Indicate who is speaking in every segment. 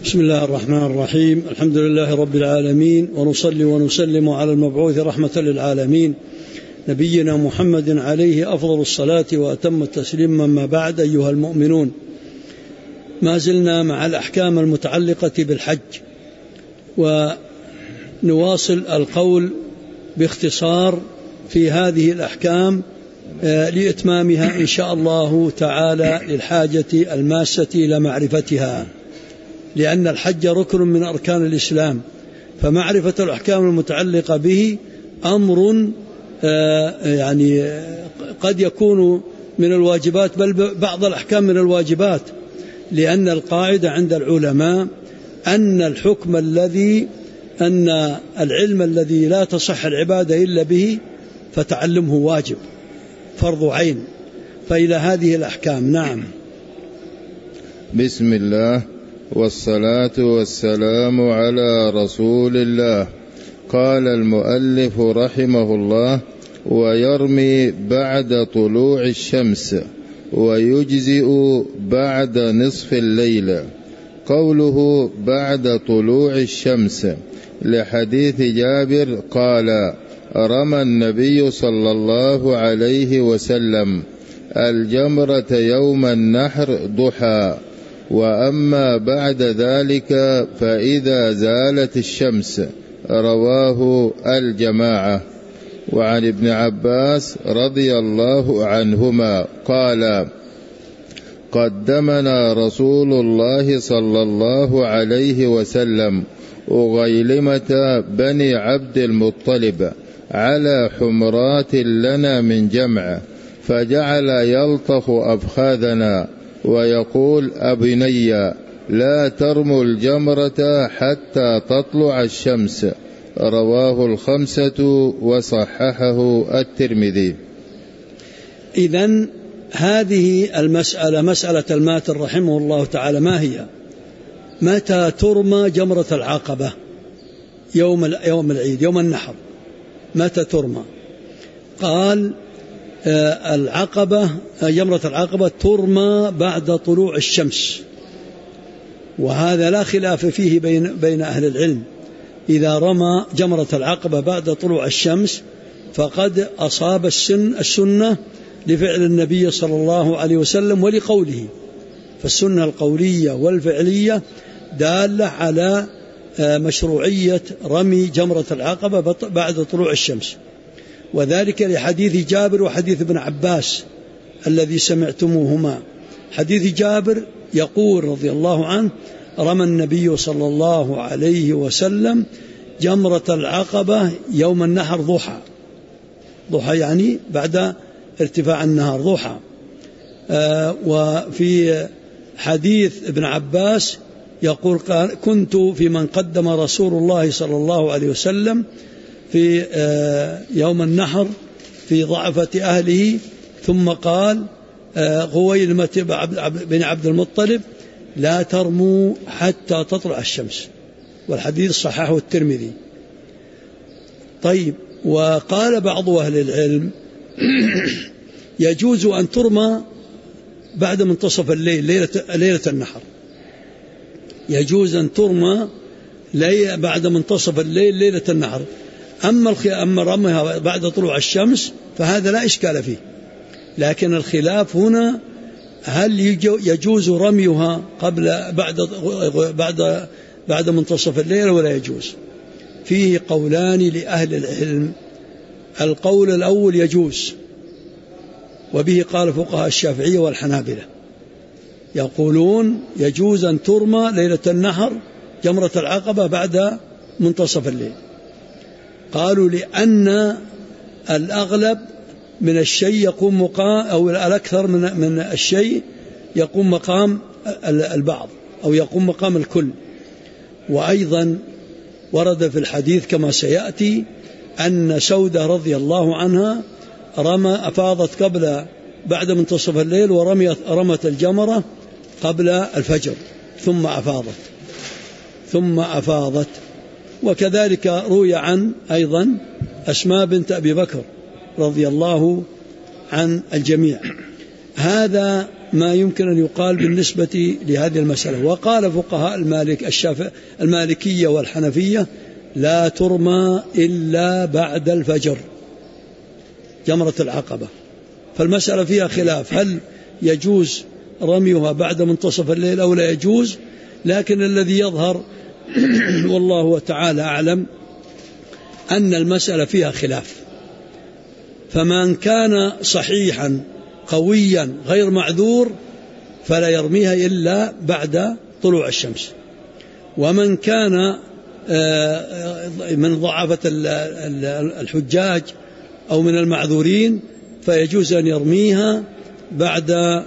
Speaker 1: بسم الله الرحمن الرحيم. الحمد لله رب العالمين، ونصلي ونسلم على المبعوث رحمة للعالمين نبينا محمد عليه أفضل الصلاة وأتم التسليم. ما بعد، أيها المؤمنون، ما زلنا مع الأحكام المتعلقة بالحج، ونواصل القول باختصار في هذه الأحكام لإتمامها إن شاء الله تعالى للحاجة الماسة إلى معرفتها، لأن الحج ركن من أركان الإسلام، فمعرفة الأحكام المتعلقة به أمر قد يكون من الواجبات، بل بعض الأحكام من الواجبات، لأن القاعدة عند العلماء أن العلم الذي لا تصح العبادة إلا به فتعلمه واجب فرض عين. فإلى هذه الأحكام. نعم.
Speaker 2: بسم الله والصلاة والسلام على رسول الله. قال المؤلف رحمه الله: ويرمي بعد طلوع الشمس، ويجزئ بعد نصف الليل. قوله بعد طلوع الشمس لحديث جابر قال: رمى النبي صلى الله عليه وسلم الجمرة يوم النحر ضحى، وأما بعد ذلك فإذا زالت الشمس. رواه الجماعة. وعن ابن عباس رضي الله عنهما قال: قدمنا رسول الله صلى الله عليه وسلم أغيلمة بني عبد المطلب على حمرات لنا من جمع، فجعل يلطخ أفخاذنا ويقول: أبني لا ترموا الجمرة حتى تطلع الشمس. رواه الخمسة وصححه الترمذي.
Speaker 1: إذن هذه المسألة، مسألة الماتر رحمه الله تعالى، ما هي؟ متى ترمى جمرة العقبة؟ يوم العيد، يوم النحر. متى ترمى؟ قال: جمرة العقبة ترمى بعد طلوع الشمس، وهذا لا خلاف فيه بين أهل العلم. إذا رمى جمرة العقبة بعد طلوع الشمس فقد أصاب السنة لفعل النبي صلى الله عليه وسلم ولقوله، فالسنة القولية والفعلية دالة على مشروعية رمي جمرة العقبة بعد طلوع الشمس، وذلك لحديث جابر وحديث ابن عباس الذي سمعتموهما. حديث جابر يقول رضي الله عنه: رمى النبي صلى الله عليه وسلم جمرة العقبة يوم النحر ضحى. ضحى يعني بعد ارتفاع النهار، ضحى. وفي حديث ابن عباس يقول: كنت في من قدم رسول الله صلى الله عليه وسلم في يوم النحر في ضعفة أهله، ثم قال: غويلمة بن عبد المطلب لا ترموا حتى تطلع الشمس. والحديث صححه الترمذي. طيب، وقال بعض أهل العلم: يجوز أن ترمى بعد منتصف الليل، ليلة النحر. يجوز أن ترمى بعد منتصف الليل ليلة النحر. أما رميها بعد طلوع الشمس فهذا لا إشكال فيه، لكن الخلاف هنا هل يجوز رميها بعد منتصف الليل ولا يجوز؟ فيه قولان لأهل العلم. القول الأول يجوز، وبه قال فقهاء الشافعية والحنابلة، يقولون يجوز أن ترمى ليلة النحر جمرة العقبة بعد منتصف الليل. قالوا لأن الأغلب من الشيء يقوم مقام، أو الأكثر من الشيء يقوم مقام البعض أو يقوم مقام الكل. وأيضا ورد في الحديث كما سيأتي أن سودة رضي الله عنها أفاضت بعد منتصف الليل، ورمت الجمرة قبل الفجر ثم أفاضت. وكذلك روي عن أيضا أسماء بنت أبي بكر رضي الله عن الجميع. هذا ما يمكن أن يقال بالنسبة لهذه المسألة. وقال فقهاء المالكية والحنفية لا ترمى إلا بعد الفجر جمرة العقبة. فالمسألة فيها خلاف، هل يجوز رميها بعد منتصف الليل أو لا يجوز؟ لكن الذي يظهر والله تعالى أعلم أن المسألة فيها خلاف. فمن كان صحيحا قويا غير معذور فلا يرميها إلا بعد طلوع الشمس، ومن كان من ضعفة الحجاج أو من المعذورين فيجوز أن يرميها بعد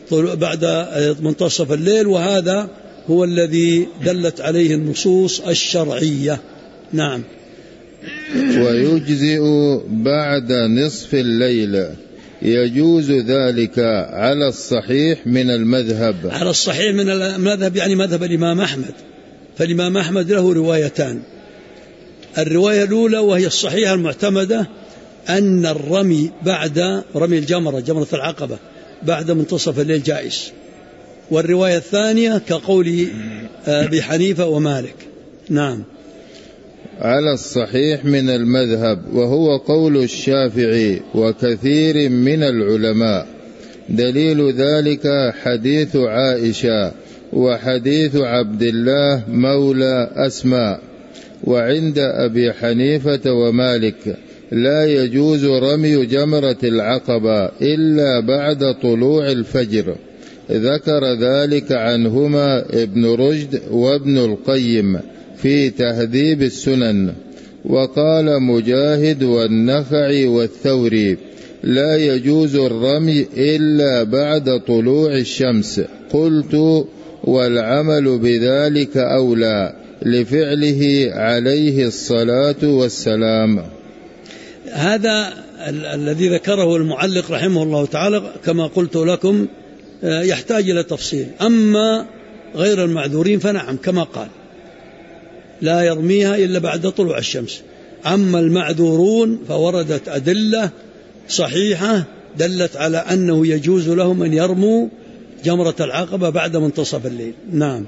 Speaker 1: منتصف الليل، وهذا هو الذي دلت عليه النصوص الشرعية. نعم.
Speaker 2: ويجزئ بعد نصف الليل، يجوز ذلك على الصحيح من المذهب.
Speaker 1: على الصحيح من المذهب يعني مذهب الإمام أحمد، فالإمام أحمد له روايتان. الرواية الأولى وهي الصحيحة المعتمدة أن الرمي بعد رمي جمرة العقبة بعد منتصف الليل جائز، والرواية الثانية كقول أبي حنيفة ومالك. نعم.
Speaker 2: على الصحيح من المذهب، وهو قول الشافعي وكثير من العلماء. دليل ذلك حديث عائشة وحديث عبد الله مولى أسماء. وعند أبي حنيفة ومالك لا يجوز رمي جمرة العقبة إلا بعد طلوع الفجر، ذكر ذلك عنهما ابن رشد وابن القيم في تهذيب السنن. وقال مجاهد والنخعي والثوري لا يجوز الرمي إلا بعد طلوع الشمس. قلت والعمل بذلك أولى لفعله عليه الصلاة والسلام.
Speaker 1: هذا الذي ذكره المعلق رحمه الله تعالى كما قلت لكم يحتاج إلى تفصيل. أما غير المعذورين فنعم كما قال لا يرميها إلا بعد طلوع الشمس. أما المعذورون فوردت أدلة صحيحة دلت على أنه يجوز لهم أن يرموا جمرة العقبة بعد منتصف الليل. نعم.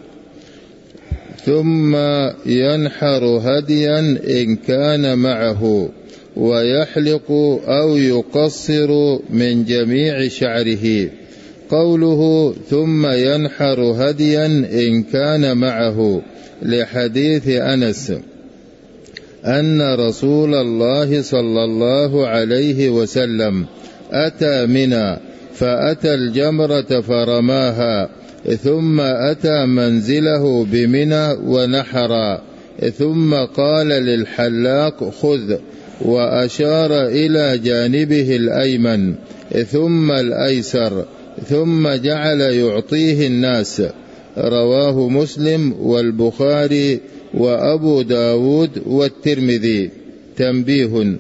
Speaker 2: ثم ينحر هديا إن كان معه، ويحلق أو يقصر من جميع شعره. قوله ثم ينحر هديا إن كان معه لحديث أنس أن رسول الله صلى الله عليه وسلم أتى منى فأتى الجمرة فرماها، ثم أتى منزله بمنى ونحر، ثم قال للحلاق خذ، وأشار إلى جانبه الأيمن ثم الأيسر، ثم جعل يعطيه الناس. رواه مسلم والبخاري وأبو داود والترمذي. تنبيه: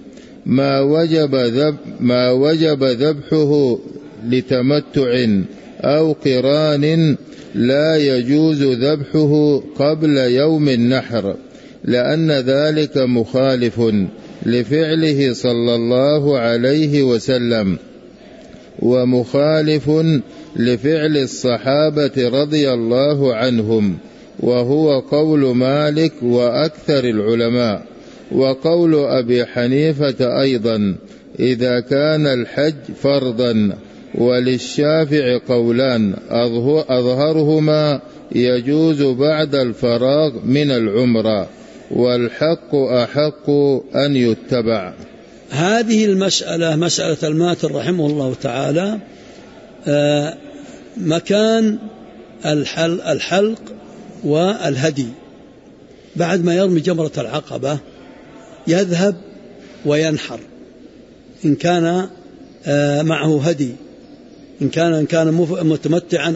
Speaker 2: ما وجب ذبحه لتمتع أو قران لا يجوز ذبحه قبل يوم النحر، لأن ذلك مخالف لفعله صلى الله عليه وسلم، ومخالف لفعل الصحابة رضي الله عنهم، وهو قول مالك وأكثر العلماء، وقول أبي حنيفة أيضا إذا كان الحج فرضا. وللشافع قولان أظهرهما يجوز بعد الفراغ من العمرة، والحق أحق أن يتبع.
Speaker 1: هذه المسألة مسألة الماتر رحمه الله تعالى مكان الحلق والهدي. بعد ما يرمي جمرة العقبة يذهب وينحر إن كان معه هدي، إن كان متمتعا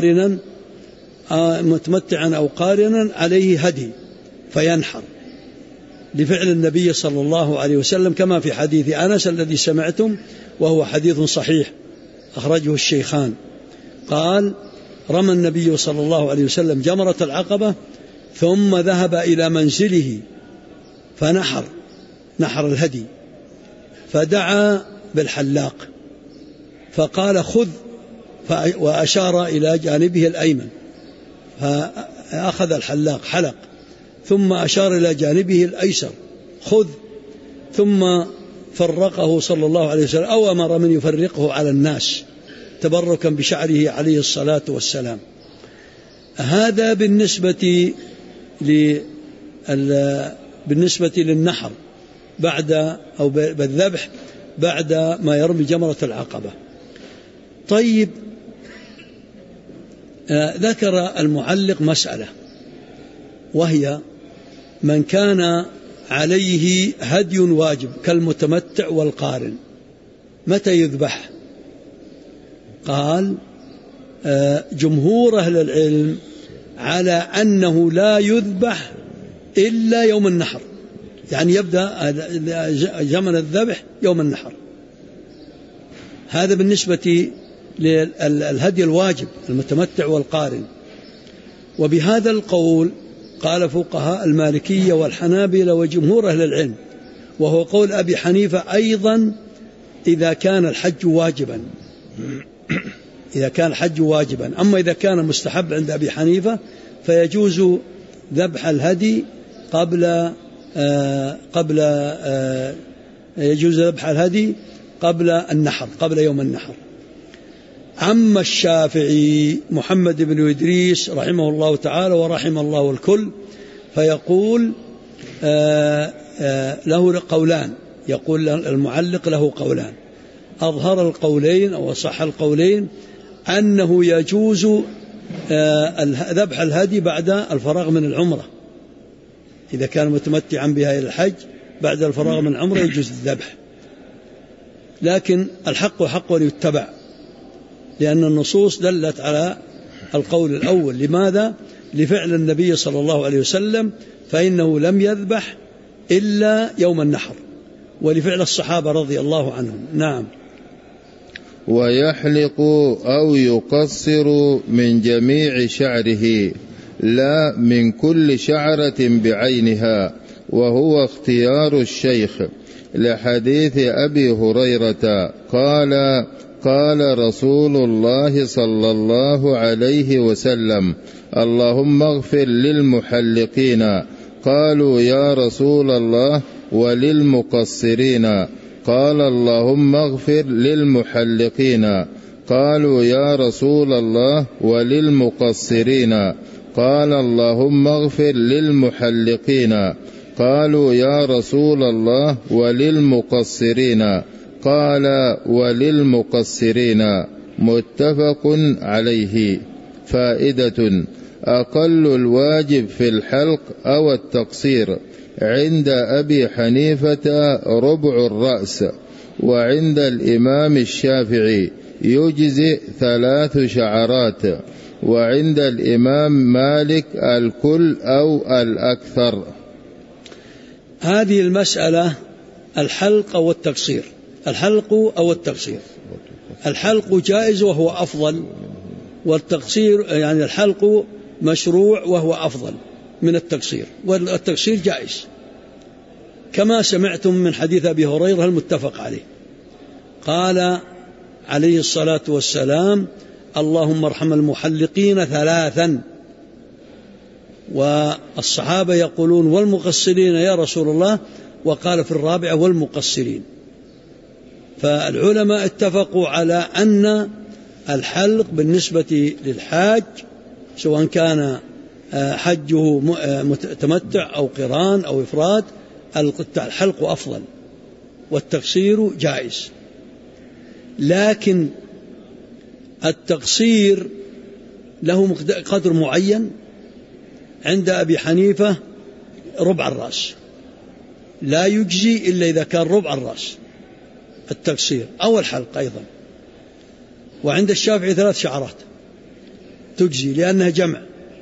Speaker 1: أو قارنا عليه هدي فينحر، لفعل النبي صلى الله عليه وسلم كما في حديث أنس الذي سمعتم، وهو حديث صحيح أخرجه الشيخان. قال: رمى النبي صلى الله عليه وسلم جمرة العقبة ثم ذهب إلى منزله فنحر الهدي، فدعا بالحلاق فقال: خذ وأشار إلى جانبه الأيمن فأخذ الحلاق حلق، ثم أشار إلى جانبه الأيسر خذ، ثم فرقه صلى الله عليه وسلم أو أمر من يفرقه على الناس تبركا بشعره عليه الصلاة والسلام. هذا بالنسبة للنحر بعد أو بالذبح بعد ما يرمي جمرة العقبة. طيب، ذكر المعلق مسألة، وهي من كان عليه هدي واجب كالمتمتع والقارن متى يذبح؟ قال جمهور أهل العلم على أنه لا يذبح إلا يوم النحر، يعني يبدأ زمن الذبح يوم النحر. هذا بالنسبة للهدي الواجب المتمتع والقارن. وبهذا القول قال فقهاء المالكية والحنابلة وجمهور أهل العلم، وهو قول أبي حنيفة أيضا إذا كان الحج واجبا، إذا كان الحج واجبا. أما إذا كان مستحب عند أبي حنيفة فيجوز ذبح الهدي يجوز ذبح الهدي قبل النحر، قبل يوم النحر. عم الشافعي محمد بن إدريس رحمه الله تعالى ورحم الله الكل، فيقول له قولان، يقول المعلق له قولان، أظهر القولين أو صح القولين أنه يجوز ذبح الهدي بعد الفراغ من العمرة، إذا كان متمتعا بها إلى الحج بعد الفراغ من العمرة يجوز الذبح، لكن الحق حق يتبع، لأن النصوص دلت على القول الأول. لماذا؟ لفعل النبي صلى الله عليه وسلم فإنه لم يذبح إلا يوم النحر، ولفعل الصحابة رضي الله عنهم. نعم.
Speaker 2: ويحلق أو يقصر من جميع شعره لا من كل شعرة بعينها، وهو اختيار الشيخ، لحديث أبي هريرة قال رسول الله صلى الله عليه وسلم: اللهم اغفر للمحلقين. قالوا: يا رسول الله وللمقصرين؟ قال: اللهم اغفر للمحلقين. قالوا: يا رسول الله وللمقصرين؟ قال: اللهم اغفر للمحلقين. قالوا: يا رسول الله وللمقصرين؟ قال: وللمقصرين. متفق عليه. فائدة: أقل الواجب في الحلق أو التقصير عند أبي حنيفة ربع الرأس، وعند الإمام الشافعي يجزئ 3 شعرات، وعند الإمام مالك الكل أو الأكثر.
Speaker 1: هذه المسألة الحلق أو التقصير، الحلق أو التقصير. الحلق جائز وهو أفضل، والتقصير يعني الحلق مشروع وهو أفضل من التقصير، والتقصير جائز كما سمعتم من حديث أبي هريرة المتفق عليه. قال عليه الصلاة والسلام: اللهم ارحم المحلقين 3، والصحابة يقولون: والمقصرين يا رسول الله؟ وقال في الرابعة: والمقصرين. فالعلماء اتفقوا على أن الحلق بالنسبة للحاج سواء كان حجه متمتع أو قران أو إفراد، الحلق أفضل والتقصير جائز. لكن التقصير له قدر معين. عند أبي حنيفة ربع الرأس، لا يجزي إلا إذا كان ربع الرأس التقصير أو الحلق أيضا. وعند الشافعي 3 شعرات تجزي لأنها جمع.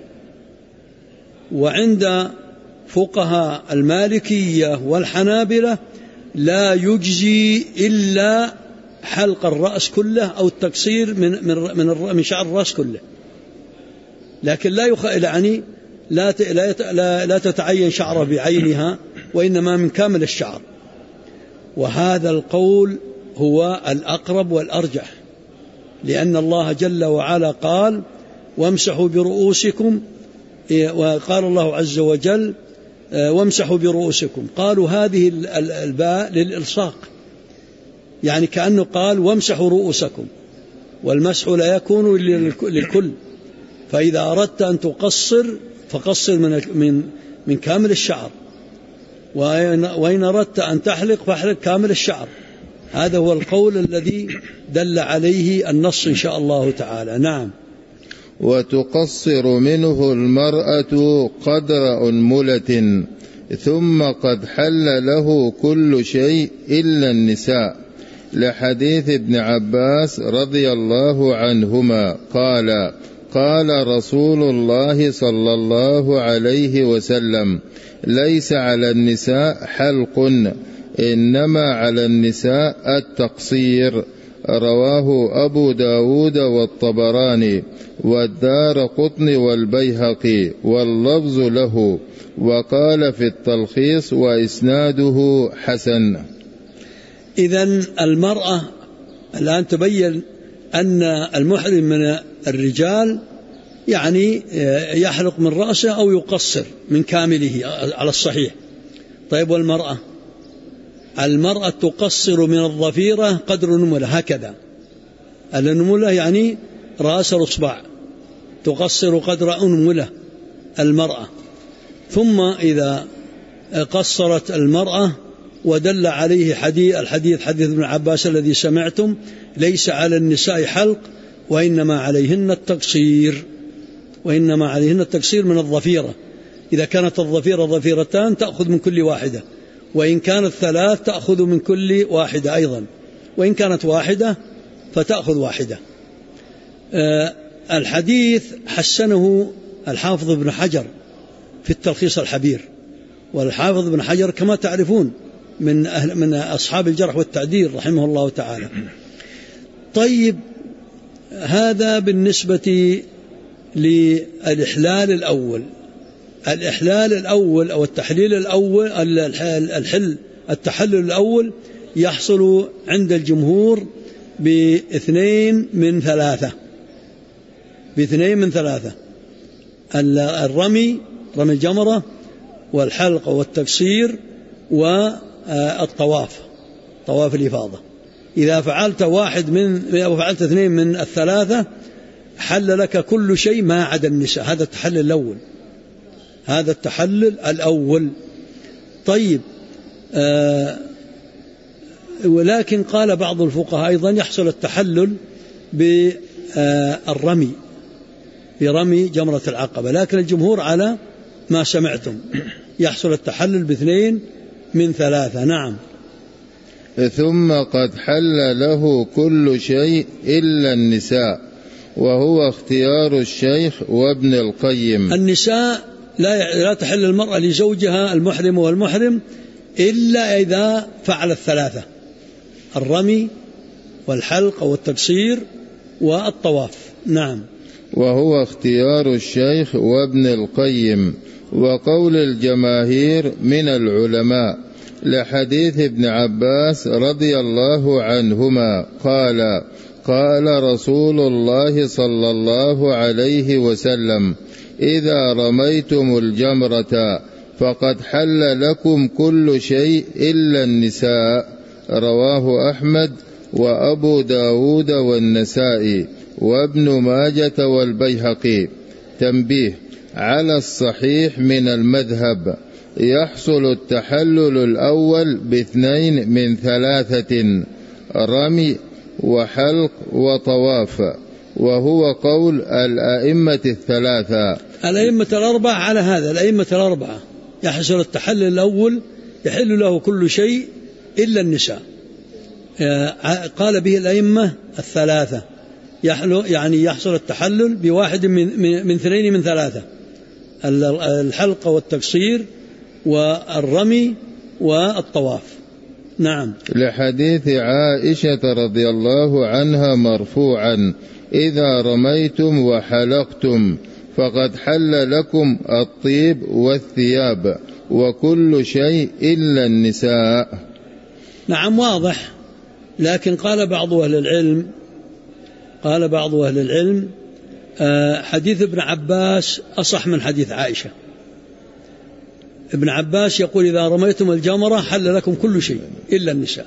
Speaker 1: وعند فقهاء المالكية والحنابلة لا يجزي إلا حلق الرأس كله أو التقصير من شعر الرأس كله، لكن لا تتعين شعره بعينها، وإنما من كامل الشعر. وهذا القول هو الأقرب والأرجح، لأن الله جل وعلا قال وامسحوا برؤوسكم، وقال الله عز وجل وامسحوا برؤوسكم، قالوا هذه الباء للإلصاق، يعني كأنه قال وامسحوا رؤوسكم، والمسح لا يكون للكل، فإذا أردت أن تقصر فقصر من كامل الشعر، وإن أردت أن تحلق فاحلق كامل الشعر. هذا هو القول الذي دل عليه النص إن شاء الله تعالى. نعم.
Speaker 2: وتقصر منه المرأة قدر أنملة، ثم قد حل له كل شيء إلا النساء، لحديث ابن عباس رضي الله عنهما قال قال رسول الله صلى الله عليه وسلم ليس على النساء حلق، إنما على النساء التقصير. رواه أبو داود والطبراني والدارقطني والبيهقي، واللفظ له، وقال في التلخيص وإسناده حسن.
Speaker 1: إذن المرأة الآن تبين أن المحرم من الرجال يعني يحلق من رأسه أو يقصر من كامله على الصحيح. طيب والمرأة؟ المرأة تقصر من الظفيرة قدر نملة، هكذا النملة يعني رأس الإصبع، تقصر قدر أنملة المرأة. ثم إذا قصرت المرأة ودل عليه حديث ابن عباس الذي سمعتم ليس على النساء حلق وإنما عليهن التقصير من الظفيرة. إذا كانت الظفيرة ظفيرتان تأخذ من كل واحدة، وإن كانت ثلاث تأخذ من كل واحدة أيضا، وإن كانت واحدة فتأخذ واحدة. الحديث حسنه الحافظ ابن حجر في التلخيص الحبير، والحافظ ابن حجر كما تعرفون من أصحاب الجرح والتعديل رحمه الله تعالى. طيب، هذا بالنسبة للإحلال الأول. الإحلال الأول أو التحليل الأول، التحلل الأول يحصل عند الجمهور باثنين من ثلاثة: الرمي، رمي الجمرة، والحلق والتقصير، والطواف، طواف الإفاضة. إذا فعلت فعلت اثنين من الثلاثة حل لك كل شيء ما عدا النساء. هذا التحلل الأول. طيب، ولكن قال بعض الفقهاء أيضا يحصل التحلل بالرمي، برمي جمرة العقبة، لكن الجمهور على ما سمعتم يحصل التحلل باثنين من ثلاثة. نعم.
Speaker 2: ثم قد حل له كل شيء إلا النساء، وهو اختيار الشيخ وابن القيم.
Speaker 1: النساء لا تحل المرأة لزوجها المحرم والمحرم إلا إذا فعل الثلاثة: الرمي والحلق والتقصير والطواف. نعم.
Speaker 2: وهو اختيار الشيخ وابن القيم وقول الجماهير من العلماء، لحديث ابن عباس رضي الله عنهما قال قال رسول الله صلى الله عليه وسلم إذا رميتم الجمرة فقد حل لكم كل شيء إلا النساء. رواه أحمد وأبو داود والنسائي وابن ماجة والبيهقي. تنبيه على الصحيح من المذهب: يحصل التحلل الأول باثنين من ثلاثة: رمي وحلق وطواف، وهو قول الأئمة الثلاثة.
Speaker 1: الأئمة الأربعة على هذا، الأئمة الأربعة يحصل التحلل الأول، يحل له كل شيء إلا النساء. قال به الأئمة الثلاثة، يعني يحصل التحلل بواحد من اثنين من ثلاثة: الحلق والتقصير والرمي والطواف. نعم.
Speaker 2: لحديث عائشة رضي الله عنها مرفوعا: إذا رميتم وحلقتم فقد حل لكم الطيب والثياب وكل شيء إلا النساء.
Speaker 1: نعم، واضح. لكن قال بعض أهل العلم قال بعض أهل العلم حديث ابن عباس أصح من حديث عائشة. ابن عباس يقول إذا رميتم الجمرة حل لكم كل شيء إلا النساء.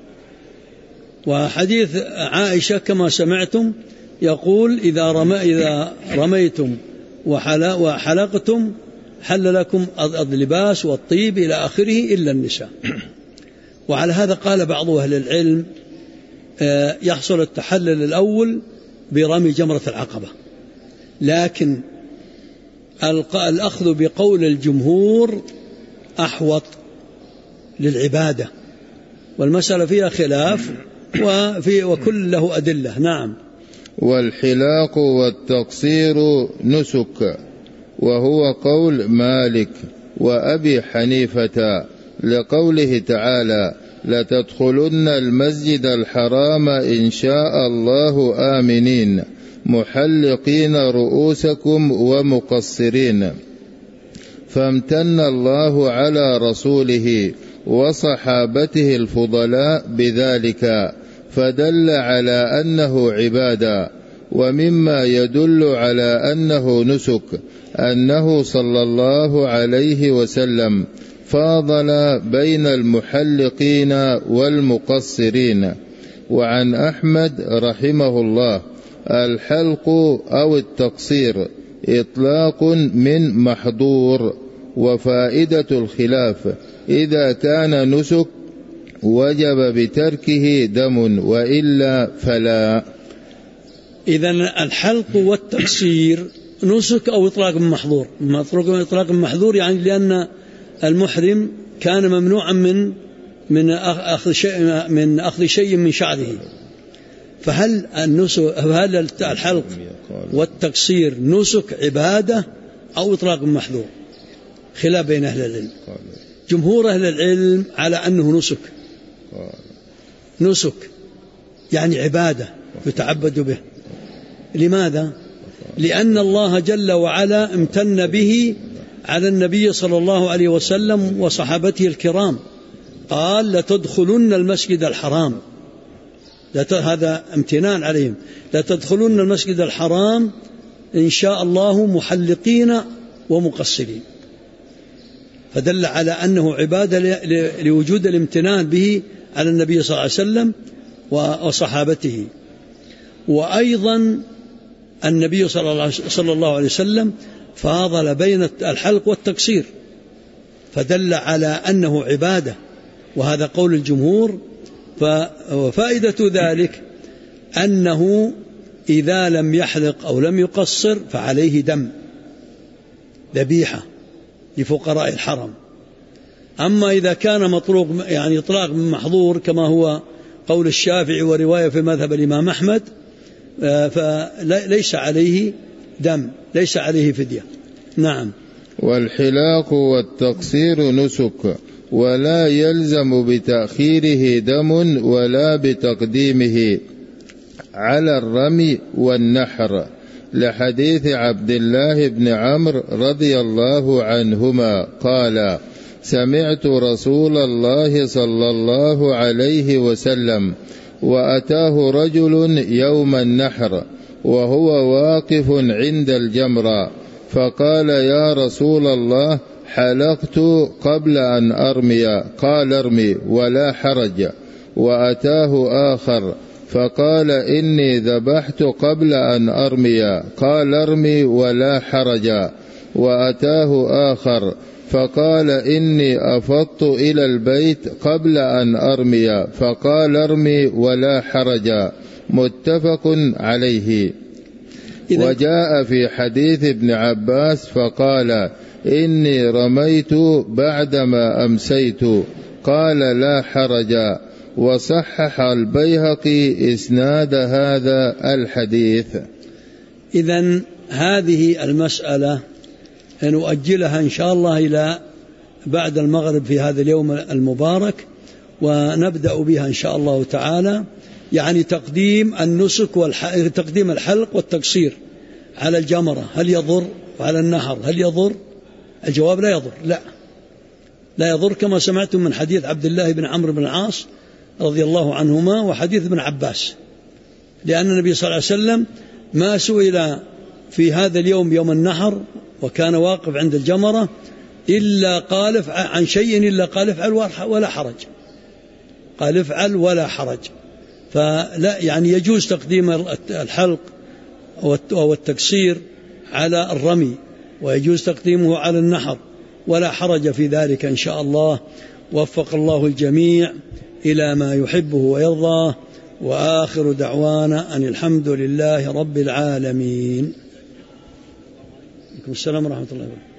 Speaker 1: وحديث عائشة كما سمعتم يقول إذا رميتم وحلقتم حل لكم اللباس والطيب إلى آخره إلا النساء. وعلى هذا قال بعض أهل العلم يحصل التحلل الأول برمي جمرة العقبة، لكن الأخذ بقول الجمهور أحوط للعبادة، والمسألة فيها خلاف وكل له أدلة. نعم.
Speaker 2: والحلاق والتقصير نسك، وهو قول مالك وأبي حنيفة، لقوله تعالى لتدخلن المسجد الحرام إن شاء الله آمنين محلقين رؤوسكم ومقصرين. فامتن الله على رسوله وصحابته الفضلاء بذلك، فدل على أنه عبادة. ومما يدل على أنه نسك أنه صلى الله عليه وسلم فاضل بين المحلقين والمقصرين. وعن أحمد رحمه الله الحلق أو التقصير إطلاق من محظور. وفائدة الخلاف إذا كان نسك وجب بتركه دم، وإلا فلا.
Speaker 1: إذن الحلق والتقصير نسك أو إطلاق من محظور. إطلاق من محظور يعني لأن المحرم كان ممنوعا من أخذ شيء من شعره. فهل الحلق والتقصير نسك عبادة أو إطلاق من محظور؟ خلاف بين أهل العلم. جمهور أهل العلم على أنه نسك يعني عبادة يتعبد به. لماذا؟ لأن الله جل وعلا امتن به على النبي صلى الله عليه وسلم وصحابته الكرام، قال لتدخلن المسجد الحرام، هذا امتنان عليهم، لتدخلن المسجد الحرام إن شاء الله محلقين ومقصرين، فدل على أنه عبادة لوجود الامتنان به على النبي صلى الله عليه وسلم وصحابته. وأيضا النبي صلى الله عليه وسلم فاضل بين الحلق والتقصير، فدل على أنه عبادة، وهذا قول الجمهور. وفائدة ذلك أنه إذا لم يحلق أو لم يقصر فعليه دم، ذبيحة لفقراء الحرم. أما إذا كان مطلوق يعني إطلاق من محظور كما هو قول الشافعي ورواية في مذهب الإمام أحمد، فليس عليه دم، ليس عليه فدية. نعم.
Speaker 2: والحلاق والتقصير نسك، ولا يلزم بتأخيره دم ولا بتقديمه على الرمي والنحر، لحديث عبد الله بن عمرو رضي الله عنهما قال سمعت رسول الله صلى الله عليه وسلم وأتاه رجل يوم النحر وهو واقف عند الجمرة، فقال يا رسول الله حلقت قبل أن أرمي، قال ارمي ولا حرج. وأتاه آخر فقال إني ذبحت قبل أن أرمي، قال ارمي ولا حرج. وأتاه آخر فقال إني أفضت إلى البيت قبل أن أرمي، فقال ارمي ولا حرج. متفق عليه. وجاء في حديث ابن عباس فقال إني رميت بعدما أمسيت، قال لا حرج. وصحح البيهقي إسناد هذا الحديث.
Speaker 1: إذن هذه المسألة نؤجلها إن شاء الله إلى بعد المغرب في هذا اليوم المبارك، ونبدأ بها إن شاء الله تعالى، يعني تقديم النسك تقديم الحلق والتقصير على الجمرة هل يضر، وعلى النحر هل يضر؟ الجواب لا يضر، لا يضر، كما سمعتم من حديث عبد الله بن عمرو بن العاص رضي الله عنهما وحديث ابن عباس لأن النبي صلى الله عليه وسلم ما سئل في هذا اليوم يوم النحر وكان واقف عند الجمرة إلا قال عن شيء إلا قال افعل ولا حرج، قال افعل ولا حرج. فلا يعني يجوز تقديم الحلق والتقصير على الرمي، ويجوز تقديمه على النحر، ولا حرج في ذلك إن شاء الله. وفق الله الجميع إلى ما يحبه ويرضاه، وآخر دعوانا أن الحمد لله رب العالمين. السلام ورحمة الله وبركاته.